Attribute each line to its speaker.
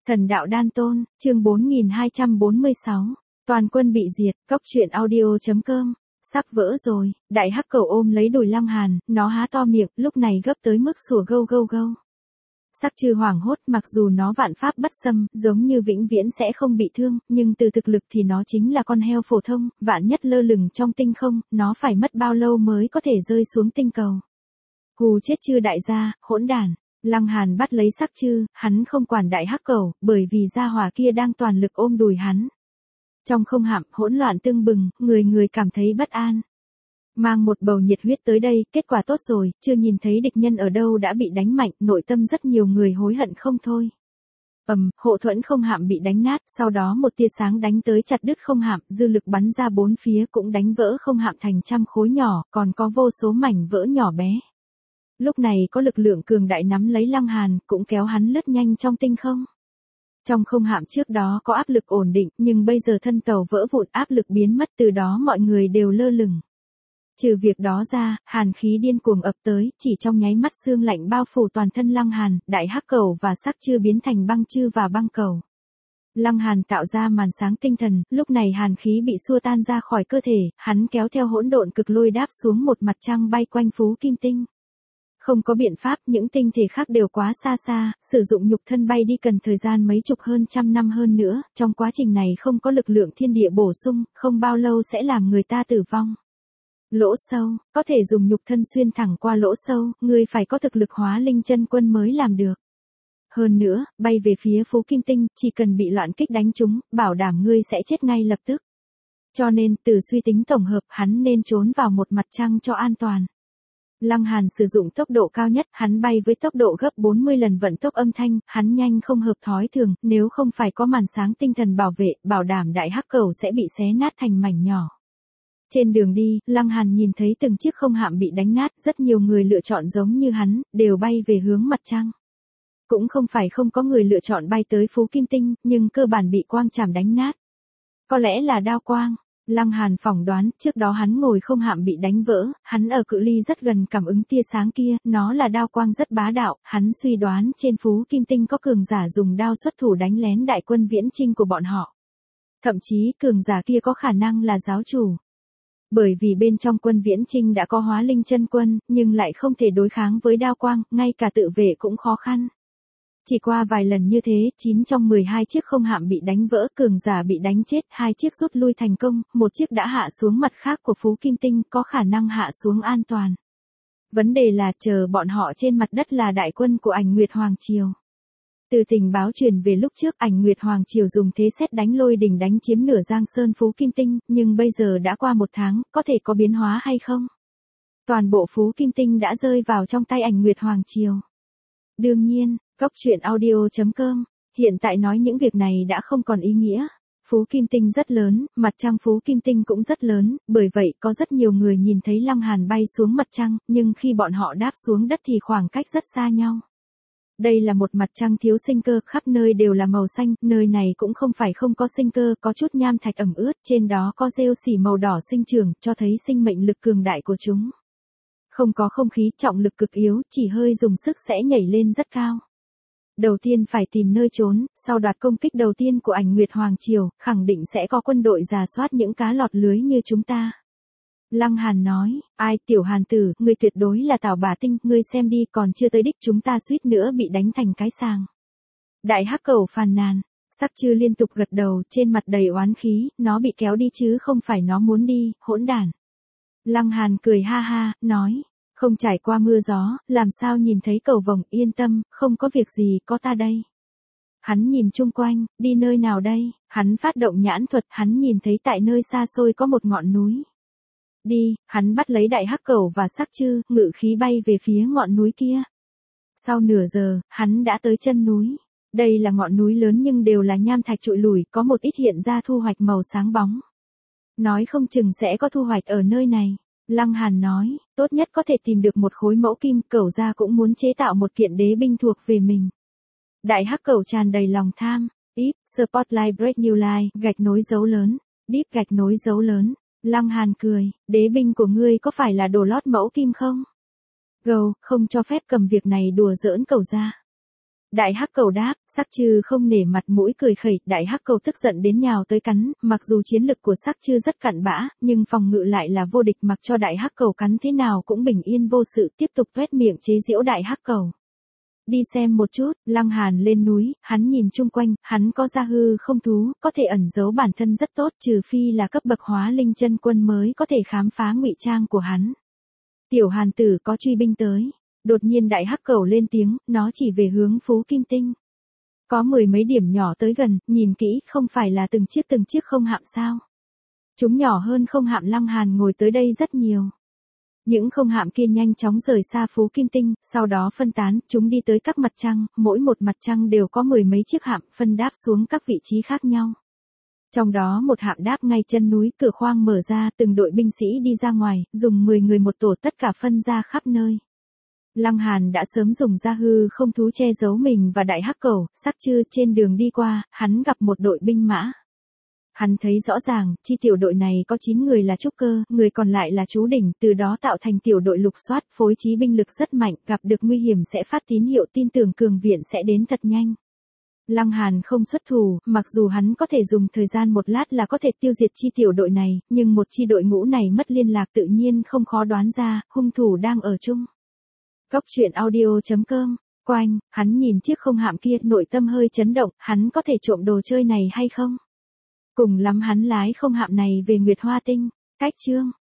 Speaker 1: Thần đạo đan tôn, chương 4246. Toàn quân bị diệt, cốc truyện audio.com. Sắp vỡ rồi, đại hắc cầu ôm lấy đùi Lăng Hàn, nó há to miệng, lúc này gấp tới mức sủa gâu gâu gâu. Sắc Trư hoảng hốt, mặc dù nó vạn pháp bất xâm, giống như vĩnh viễn sẽ không bị thương, nhưng từ thực lực thì nó chính là con heo phổ thông, vạn nhất lơ lửng trong tinh không, nó phải mất bao lâu mới có thể rơi xuống tinh cầu. Hù chết Trư đại gia, hỗn đản. Lăng Hàn bắt lấy Sắc Trư, hắn không quản đại hắc cầu, bởi vì gia hỏa kia đang toàn lực ôm đùi hắn. Trong không hạm, hỗn loạn tưng bừng, người người cảm thấy bất an. Mang một bầu nhiệt huyết tới đây, kết quả tốt rồi, chưa nhìn thấy địch nhân ở đâu đã bị đánh mạnh, nội tâm rất nhiều người hối hận không thôi. Hộ thuẫn không hạm bị đánh nát, sau đó một tia sáng đánh tới chặt đứt không hạm, dư lực bắn ra bốn phía cũng đánh vỡ không hạm thành trăm khối nhỏ, còn có vô số mảnh vỡ nhỏ bé. Lúc này có lực lượng cường đại nắm lấy Lăng Hàn, cũng kéo hắn lướt nhanh trong tinh không. Trong không hạm trước đó có áp lực ổn định, nhưng bây giờ thân tàu vỡ vụn, áp lực biến mất, từ đó mọi người đều lơ lửng. Trừ việc đó ra, hàn khí điên cuồng ập tới, chỉ trong nháy mắt xương lạnh bao phủ toàn thân Lăng Hàn, đại hắc cầu và Sắc Trư biến thành băng chư và băng cầu. Lăng Hàn tạo ra màn sáng tinh thần, lúc này hàn khí bị xua tan ra khỏi cơ thể, hắn kéo theo hỗn độn cực lôi đáp xuống một mặt trăng bay quanh Phú Kim Tinh. Không có biện pháp, những tinh thể khác đều quá xa xa, sử dụng nhục thân bay đi cần thời gian mấy chục hơn trăm năm hơn nữa, trong quá trình này không có lực lượng thiên địa bổ sung, không bao lâu sẽ làm người ta tử vong. Lỗ sâu, có thể dùng nhục thân xuyên thẳng qua lỗ sâu, ngươi phải có thực lực hóa linh chân quân mới làm được. Hơn nữa, bay về phía Phú Kim Tinh, chỉ cần bị loạn kích đánh trúng, bảo đảm ngươi sẽ chết ngay lập tức. Cho nên, từ suy tính tổng hợp, hắn nên trốn vào một mặt trăng cho an toàn. Lăng Hàn sử dụng tốc độ cao nhất, hắn bay với tốc độ gấp 40 lần vận tốc âm thanh, hắn nhanh không hợp thói thường, nếu không phải có màn sáng tinh thần bảo vệ, bảo đảm đại hắc cầu sẽ bị xé nát thành mảnh nhỏ. Trên đường đi, Lăng Hàn nhìn thấy từng chiếc không hạm bị đánh nát, rất nhiều người lựa chọn giống như hắn, đều bay về hướng mặt trăng. Cũng không phải không có người lựa chọn bay tới Phú Kim Tinh, nhưng cơ bản bị quang chảm đánh nát. Có lẽ là đao quang. Lăng Hàn phỏng đoán, trước đó hắn ngồi không hạm bị đánh vỡ, hắn ở cự ly rất gần cảm ứng tia sáng kia, nó là đao quang rất bá đạo, hắn suy đoán trên Phú Kim Tinh có cường giả dùng đao xuất thủ đánh lén đại quân viễn chinh của bọn họ. Thậm chí cường giả kia có khả năng là giáo chủ. Bởi vì bên trong quân viễn chinh đã có hóa linh chân quân, nhưng lại không thể đối kháng với đao quang, ngay cả tự vệ cũng khó khăn. Chỉ qua vài lần như thế, 9 trong 12 chiếc không hạm bị đánh vỡ, cường giả bị đánh chết, 2 chiếc rút lui thành công, một chiếc đã hạ xuống mặt khác của Phú Kim Tinh, có khả năng hạ xuống an toàn. Vấn đề là chờ bọn họ trên mặt đất là đại quân của Ảnh Nguyệt Hoàng Triều. Từ tình báo truyền về lúc trước, Ảnh Nguyệt Hoàng Triều dùng thế sét đánh lôi đỉnh đánh chiếm nửa Giang Sơn Phú Kim Tinh, nhưng bây giờ đã qua 1 tháng, có thể có biến hóa hay không? Toàn bộ Phú Kim Tinh đã rơi vào trong tay Ảnh Nguyệt Hoàng Triều. Đương nhiên, cốc truyện audio.com, hiện tại nói những việc này đã không còn ý nghĩa. Phú Kim Tinh rất lớn, mặt trăng Phú Kim Tinh cũng rất lớn, bởi vậy có rất nhiều người nhìn thấy Lăng Hàn bay xuống mặt trăng, nhưng khi bọn họ đáp xuống đất thì khoảng cách rất xa nhau. Đây là một mặt trăng thiếu sinh cơ, khắp nơi đều là màu xanh, nơi này cũng không phải không có sinh cơ, có chút nham thạch ẩm ướt, trên đó có rêu xỉ màu đỏ sinh trưởng, cho thấy sinh mệnh lực cường đại của chúng. Không có không khí, trọng lực cực yếu, chỉ hơi dùng sức sẽ nhảy lên rất cao. Đầu tiên phải tìm nơi trốn, sau đoạt công kích đầu tiên của Ảnh Nguyệt Hoàng Triều, khẳng định sẽ có quân đội rà soát những cá lọt lưới như chúng ta. Lăng Hàn nói, ai tiểu Hàn tử, ngươi tuyệt đối là Tào Bà Tinh, ngươi xem đi, còn chưa tới đích chúng ta suýt nữa bị đánh thành cái sàng. Đại hắc cầu phàn nàn, Sắc Trư liên tục gật đầu, trên mặt đầy oán khí, nó bị kéo đi chứ không phải nó muốn đi, hỗn đản. Lăng Hàn cười ha ha, nói, không trải qua mưa gió, làm sao nhìn thấy cầu vồng, yên tâm, không có việc gì, có ta đây. Hắn nhìn chung quanh, đi nơi nào đây, hắn phát động nhãn thuật, hắn nhìn thấy tại nơi xa xôi có một ngọn núi. Đi, hắn bắt lấy đại hắc cầu và Sắc Trư, ngự khí bay về phía ngọn núi kia. Sau nửa giờ, hắn đã tới chân núi. Đây là ngọn núi lớn nhưng đều là nham thạch trụi lủi, có một ít hiện ra thu hoạch màu sáng bóng. Nói không chừng sẽ có thu hoạch ở nơi này. Lăng Hàn nói, tốt nhất có thể tìm được một khối mẫu kim, cẩu gia cũng muốn chế tạo một kiện đế binh thuộc về mình. Đại hắc cầu tràn đầy lòng tham, Deep, Spotlight Break New Line, gạch nối dấu lớn, Deep gạch nối dấu lớn. Lăng Hàn cười, đế binh của ngươi có phải là đồ lót mẫu kim không? Gầu, không cho phép cầm việc này đùa giỡn cẩu gia. Đại hắc cầu đáp, Sắc Trư không nể mặt mũi cười khẩy, đại hắc cầu tức giận đến nhào tới cắn, mặc dù chiến lực của Sắc Trư rất cặn bã, nhưng phòng ngự lại là vô địch, mặc cho đại hắc cầu cắn thế nào cũng bình yên vô sự, tiếp tục tuét miệng chế giễu đại hắc cầu. Đi xem một chút, Lăng Hàn lên núi, hắn nhìn chung quanh, hắn có gia hư không thú, có thể ẩn giấu bản thân rất tốt, trừ phi là cấp bậc hóa linh chân quân mới có thể khám phá ngụy trang của hắn. Tiểu Hàn tử có truy binh tới. Đột nhiên đại hắc cầu lên tiếng, nó chỉ về hướng Phú Kim Tinh. Có mười mấy điểm nhỏ tới gần, nhìn kỹ, không phải là từng chiếc không hạm sao. Chúng nhỏ hơn không hạm Lăng Hàn ngồi tới đây rất nhiều. Những không hạm kia nhanh chóng rời xa Phú Kim Tinh, sau đó phân tán, chúng đi tới các mặt trăng, mỗi một mặt trăng đều có mười mấy chiếc hạm, phân đáp xuống các vị trí khác nhau. Trong đó một hạm đáp ngay chân núi, cửa khoang mở ra, từng đội binh sĩ đi ra ngoài, dùng 10 người một tổ, tất cả phân ra khắp nơi. Lăng Hàn đã sớm dùng gia hư không thú che giấu mình và đại hắc cầu, Sắc Trư trên đường đi qua, hắn gặp một đội binh mã. Hắn thấy rõ ràng, chi tiểu đội này có 9 người là trúc cơ, người còn lại là chú đỉnh, từ đó tạo thành tiểu đội lục soát, phối trí binh lực rất mạnh, gặp được nguy hiểm sẽ phát tín hiệu tin tưởng cường viện sẽ đến thật nhanh. Lăng Hàn không xuất thủ, mặc dù hắn có thể dùng thời gian một lát là có thể tiêu diệt chi tiểu đội này, nhưng một chi đội ngũ này mất liên lạc tự nhiên không khó đoán ra, hung thủ đang ở chung. Góc truyện audio.com, Quanh, hắn nhìn chiếc không hạm kia, nội tâm hơi chấn động, hắn có thể trộm đồ chơi này hay không? Cùng lắm hắn lái không hạm này về Nguyệt Hoa Tinh. Cách chương